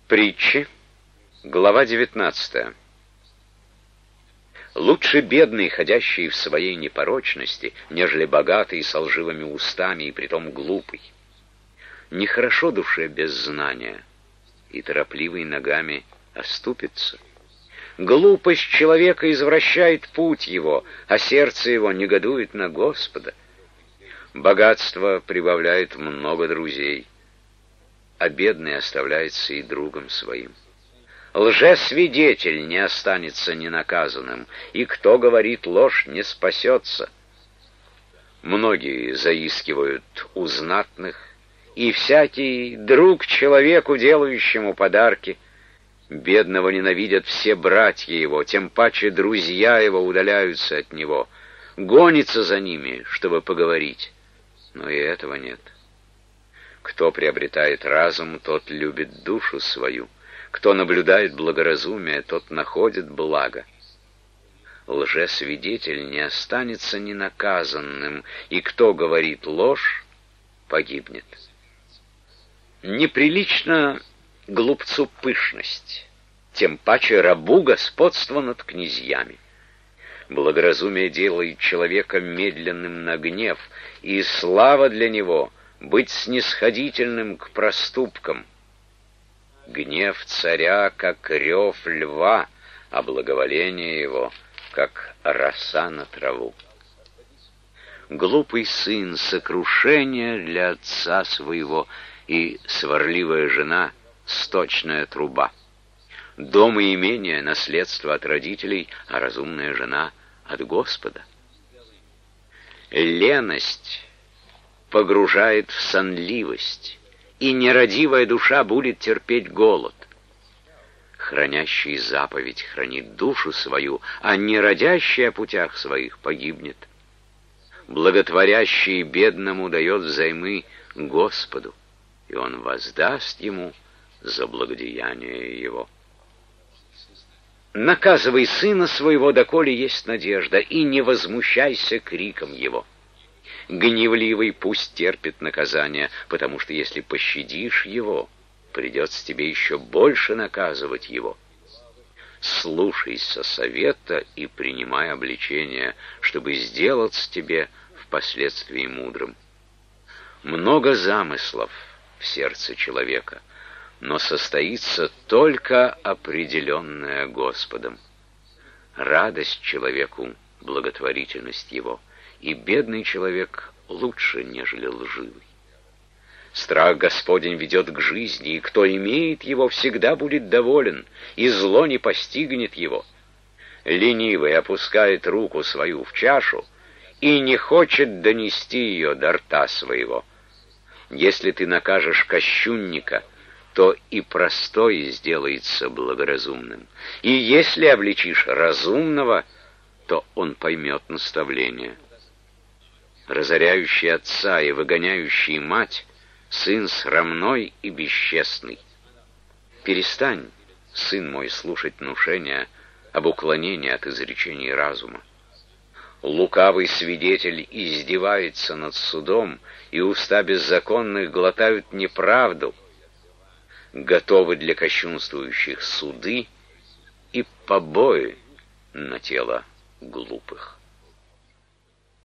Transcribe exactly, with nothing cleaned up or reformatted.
Притчи, глава девятнадцатая. Лучше бедный, ходящий в своей непорочности, нежели богатый со лживыми устами и притом глупый. Нехорошо душе без знания, и торопливый ногами оступится. Глупость человека извращает путь его, а сердце его негодует на Господа. Богатство прибавляет много друзей, а бедный оставляется и другом своим. Лжесвидетель не останется ненаказанным, и кто говорит ложь, не спасется. Многие заискивают у знатных, и всякий друг человеку, делающему подарки. Бедного ненавидят все братья его, тем паче друзья его удаляются от него. Гонится за ними, чтобы поговорить, но и этого нет. Кто приобретает разум, тот любит душу свою. Кто наблюдает благоразумие, тот находит благо. Лжесвидетель не останется ненаказанным, и кто говорит ложь, погибнет. Неприлично глупцу пышность, тем паче рабу господство над князьями. Благоразумие делает человека медленным на гнев, и слава для него — быть снисходительным к проступкам. Гнев царя, как рев льва, а благоволение его, как роса на траву. Глупый сын — сокрушение для отца своего, и сварливая жена — сточная труба. Дом и имение — наследство от родителей, а разумная жена — от Господа. Леность погружает в сонливость, и нерадивая душа будет терпеть голод. Хранящий заповедь хранит душу свою, а нерадящий о путях своих погибнет. Благотворящий бедному дает взаймы Господу, и он воздаст ему за благодеяние его. Наказывай сына своего, доколе есть надежда, и не возмущайся криком его. Гневливый пусть терпит наказание, потому что если пощадишь его, придется тебе еще больше наказывать его. Слушайся совета и принимай обличение, чтобы сделаться тебе впоследствии мудрым. Много замыслов в сердце человека, но состоится только определенное Господом. Радость человеку — благотворительность его, и бедный человек лучше, нежели лживый. Страх Господень ведет к жизни, и кто имеет его, всегда будет доволен, и зло не постигнет его. Ленивый опускает руку свою в чашу и не хочет донести ее до рта своего. Если ты накажешь кощунника, то и простой сделается благоразумным. И если обличишь разумного, то он поймет наставление. Разоряющий отца и выгоняющий мать — сын срамной и бесчестный. Перестань, сын мой, слушать внушения об уклонении от изречений разума. Лукавый свидетель издевается над судом, и уста беззаконных глотают неправду. Готовы для кощунствующих суды и побои на тело глупых.